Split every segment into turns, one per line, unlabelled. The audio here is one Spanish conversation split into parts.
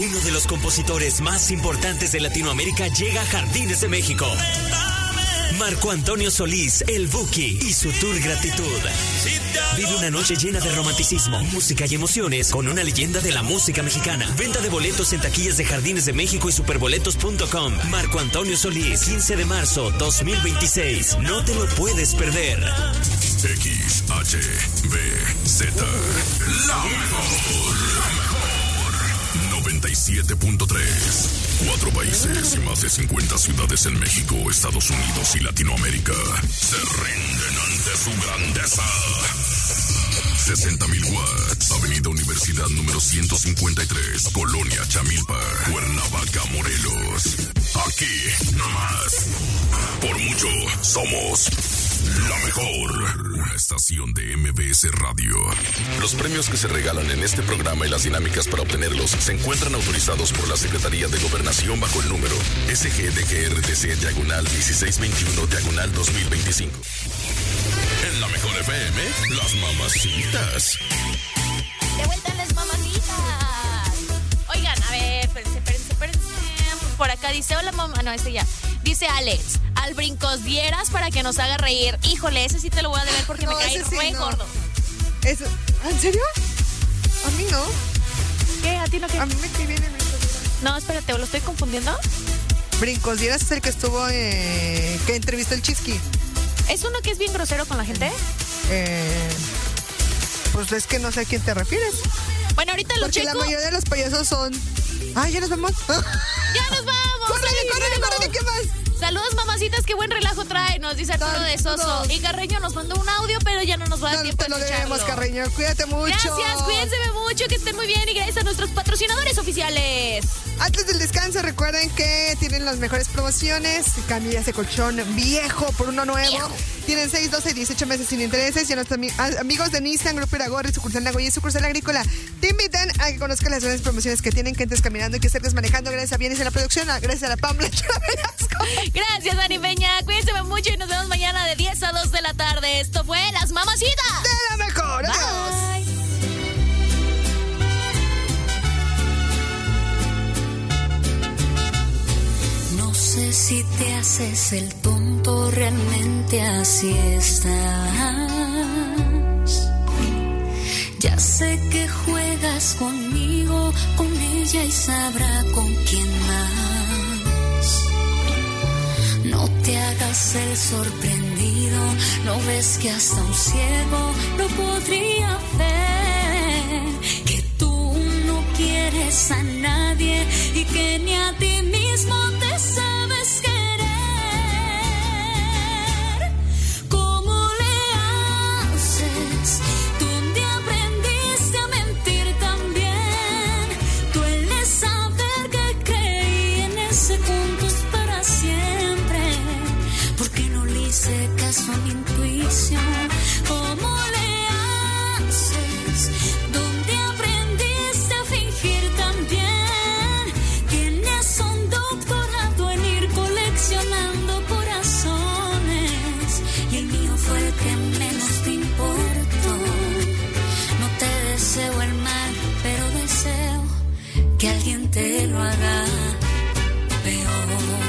Uno de los compositores más importantes de Latinoamérica llega a Jardines de México. Marco Antonio Solís, el Buki, y su tour Gratitud. Vive una noche llena de romanticismo, música y emociones con una leyenda de la música mexicana. Venta de boletos en taquillas de Jardines de México y superboletos.com. Marco Antonio Solís, 15 de marzo 2026. No te lo puedes perder.
XHBZ, la mejor. 97.3. 4 países y más de 50 ciudades en México, Estados Unidos y Latinoamérica se rinden ante su grandeza. 60,000 watts, Avenida Universidad número 153, Colonia Chamilpa, Cuernavaca, Morelos. Aquí, nomás. Por mucho, somos la mejor. Una estación de MBS Radio. Los premios que se regalan en este programa y las dinámicas para obtenerlos se encuentran autorizados por la Secretaría de Gobernación bajo el número SGDGRTC/2021/2025. En la mejor FM, las mamacitas.
De vuelta las mamacitas. Oigan, a ver, espérense. Por acá dice, hola mamá. No, ya. Dice Alex, al brincos dieras para que nos haga reír. Híjole, ese sí te lo voy a deber porque me cae re gordo.
Eso, ¿en serio? A mí no.
¿Qué? ¿A ti no qué?
A mí me cae bien el brincos dieras.
No, espérate, ¿lo estoy confundiendo?
Brincos dieras es el que estuvo, que entrevistó el Chisqui.
¿Es uno que es bien grosero con la gente?
Pues es que no sé a quién te refieres.
Bueno, ahorita lo checo.
Porque la mayoría de los payasos son... ¡Ay, ya nos vamos!
¡Ya nos vamos!
¡Córrele, ¿qué más?
Saludos, mamacitas, qué buen relajo trae, nos dice Arturo de Soso. Y Carreño nos mandó un audio, pero ya no nos va a dar tiempo de escucharlo.
Te lo debemos, Carreño, cuídate mucho.
Gracias, cuídense mucho, que estén muy bien y gracias a nuestros patrocinadores oficiales.
Antes del descanso, recuerden que tienen las mejores promociones. Cambias de colchón viejo por uno nuevo. Viejo. Tienen 6, 12 y 18 meses sin intereses. Y a nuestros amigos de Nissan, Grupo Iragorri, sucursal Nagoya y sucursal Agrícola, te invitan a que conozcan las grandes promociones que tienen, que entres caminando y que estés manejando. Gracias a Bienes en la producción, gracias a la Pamela Velasco.
Gracias, Dani Peña. Cuídense mucho y nos vemos mañana de 10 a 2 de la tarde. Esto fue Las Mamacitas.
De la mejor.
Bye.
No sé si te haces el tonto, realmente así estás. Ya sé que juegas conmigo, con ella y sabrá con quién más. No te hagas el sorprendido, no ves que hasta un ciego lo podría ver. Que tú no quieres a nadie y que ni a ti mismo te sabes querer. ¿Cómo le haces? ¿Dónde aprendiste a mentir también? Duele saber que creí en ese juntos para siempre. ¿Por qué no le hice caso a mi intuición? ¿Cómo le haces? ¿Dónde aprendiste a fingir también? Tienes un doctorado en ir coleccionando corazones y el mío fue el que menos te importó. No te deseo el mal, pero deseo que alguien te lo haga peor.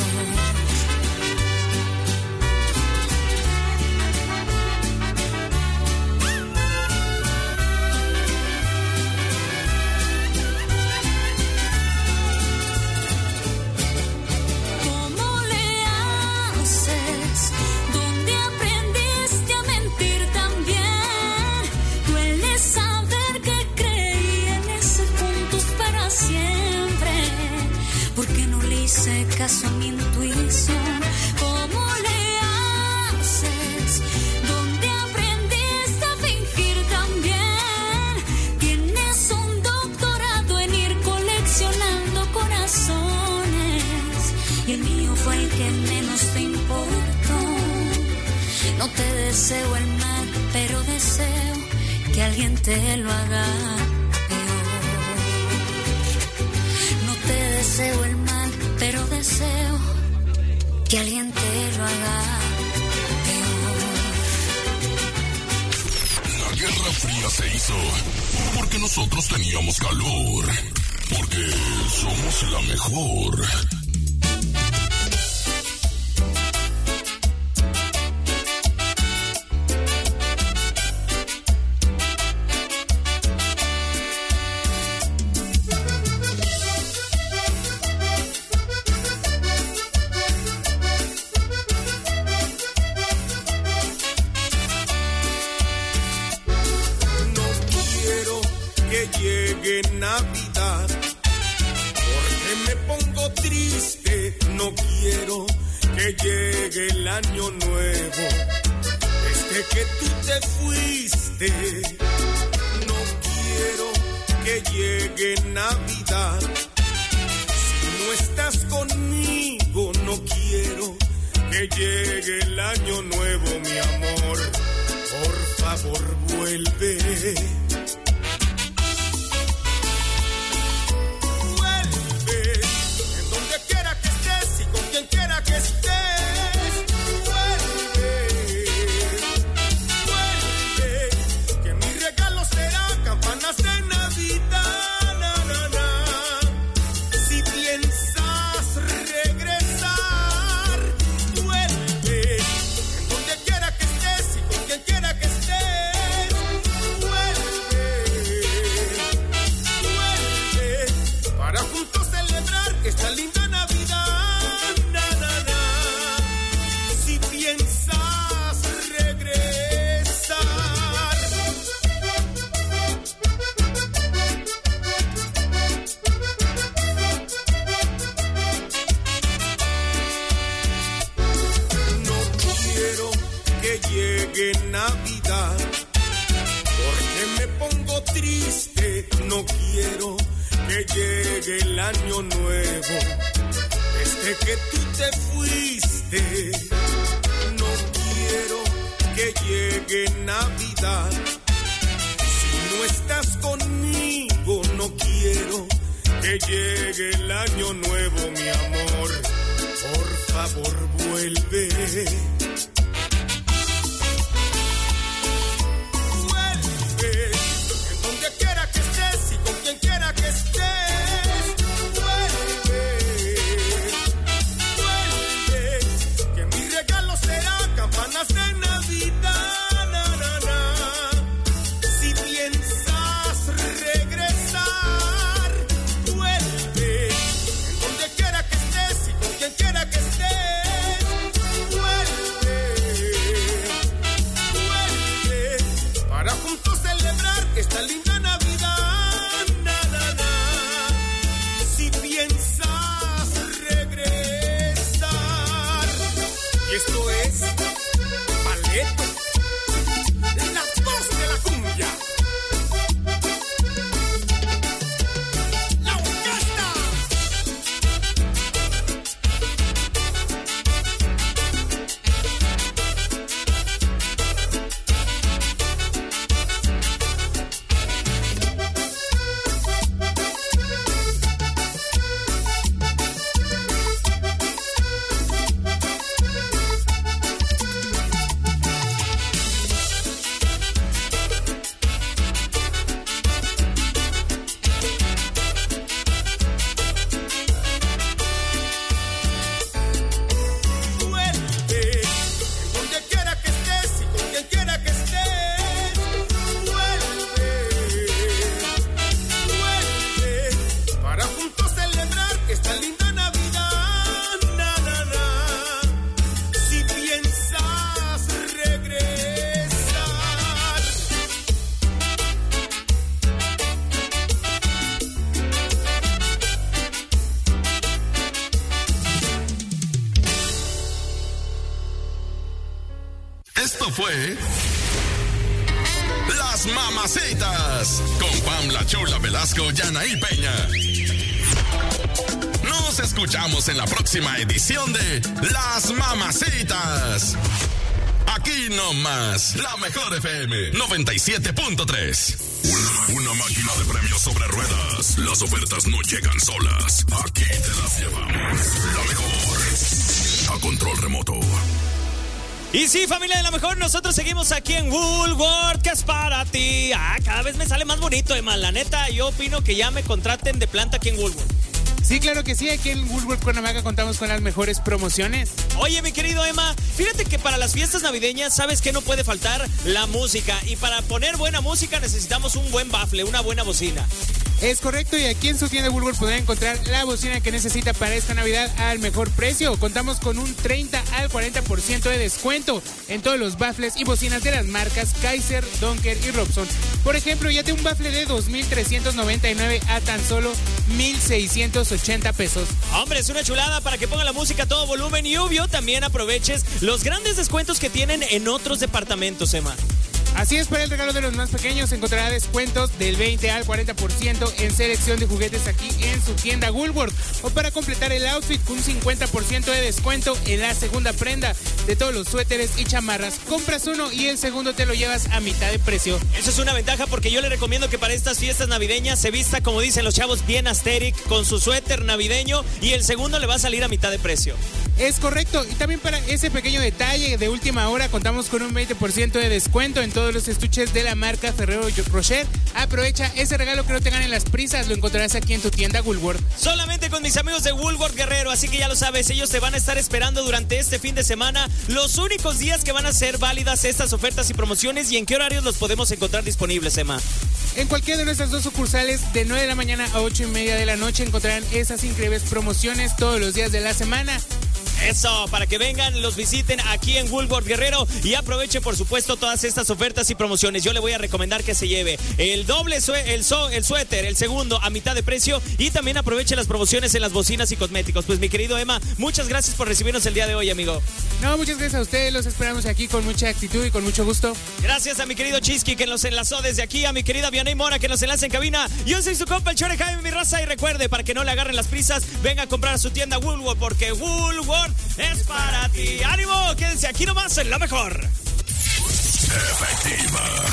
Caso a mi intuición, ¿cómo le haces? ¿Dónde aprendiste a fingir también? Tienes un doctorado en ir coleccionando corazones y el mío fue el que menos te importó. No te deseo el mal, pero deseo que alguien te lo haga peor. No te deseo el mal, pero deseo que alguien te lo haga peor.
La Guerra Fría se hizo porque nosotros teníamos calor. Porque Somos la mejor.
Navidad, porque me pongo triste, no quiero que llegue el año nuevo, desde que tú te fuiste, no quiero que llegue Navidad, si no estás conmigo, no quiero que llegue el año nuevo, mi amor, por favor vuelve. Quiera que estés, vuelve, vuelve, que mi regalo será campanas de Navidad, na, na, na. Si piensas regresar, vuelve, en donde quiera que estés y con quien quiera que estés, vuelve, vuelve, para juntos celebrar esta linda Navidad. Navidad, porque me pongo triste, no quiero que llegue el año nuevo, desde que tú te fuiste, no quiero que llegue Navidad, si no estás conmigo, no quiero que llegue el año nuevo, mi amor, por favor vuelve. Quiera que estés, vuelve, vuelve, que mi regalo será campanas de Navidad, na, na, na. Si piensas regresar, vuelve, en donde quiera que estés y con quien quiera que estés, vuelve, vuelve, para juntos celebrar esta linda Navidad. Y esto es Paleto, la voz de la cumbia. La orquesta.
Fue Las Mamacitas con Pamela Chula Velasco y Anaí Peña. Nos escuchamos en la próxima edición de Las Mamacitas. Aquí nomás, la mejor FM 97.3.
Una máquina de premios sobre ruedas. Las ofertas no llegan solas. Aquí te las llevamos. La mejor. A control remoto.
Y sí, familia de la mejor, nosotros seguimos aquí en Woolworth, que es para ti. Cada vez me sale más bonito, Emma. La neta, yo opino que ya me contraten de planta aquí en Woolworth.
Sí, claro que sí. Aquí en Woolworth Cuernavaca contamos con las mejores promociones.
Oye, mi querido Emma, fíjate que para las fiestas navideñas, ¿sabes qué no puede faltar? La música. Y para poner buena música necesitamos un buen bafle, una buena bocina.
Es correcto, y aquí en su tienda Woolworth podrá encontrar la bocina que necesita para esta Navidad al mejor precio. Contamos con un 30 al 40% de descuento en todos los baffles y bocinas de las marcas Kaiser, Donker y Robson. Por ejemplo, ya un bafle de 2,399 a tan solo 1,680 pesos.
Hombre, es una chulada para que ponga la música a todo volumen y obvio también aproveches los grandes descuentos que tienen en otros departamentos, Emma.
Así es, para el regalo de los más pequeños encontrará descuentos del 20 al 40% en selección de juguetes aquí en su tienda Woolworth. O para completar el outfit con un 50% de descuento en la segunda prenda de todos los suéteres y chamarras. Compras uno y el segundo te lo llevas a mitad de precio.
Eso es una ventaja porque yo le recomiendo que para estas fiestas navideñas se vista, como dicen los chavos, bien asteric con su suéter navideño y el segundo le va a salir a mitad de precio.
Es correcto, y también para ese pequeño detalle de última hora contamos con un 20% de descuento en todos los estuches de la marca Ferrero Rocher. Aprovecha ese regalo que no te ganen las prisas, lo encontrarás aquí en tu tienda Woolworth.
Solamente con mis amigos de Woolworth Guerrero, así que ya lo sabes, ellos te van a estar esperando durante este fin de semana, los únicos días que van a ser válidas estas ofertas y promociones. ¿Y en qué horarios los podemos encontrar disponibles, Emma?
En cualquiera de nuestras dos sucursales, de 9 de la mañana a 8:30 de la noche, encontrarán esas increíbles promociones todos los días de la semana.
Eso, para que vengan, los visiten aquí en Woolworth Guerrero y aprovechen, por supuesto, todas estas ofertas y promociones. Yo le voy a recomendar que se lleve el doble el suéter, el segundo a mitad de precio, y también aproveche las promociones en las bocinas y cosméticos. Pues mi querido Emma, muchas gracias por recibirnos el día de hoy, amigo.
No, muchas gracias a ustedes, los esperamos aquí con mucha actitud y con mucho gusto.
Gracias a mi querido Chisky que nos enlazó desde aquí, a mi querida Vianey Mora que nos enlaza en cabina. Yo soy su compa el Chore Jaime, mi raza, y recuerde, para que no le agarren las prisas, venga a comprar a su tienda Woolworth, porque Woolworth es para ti. ¡Ánimo! Quédense aquí nomás en la mejor.
Efectiva.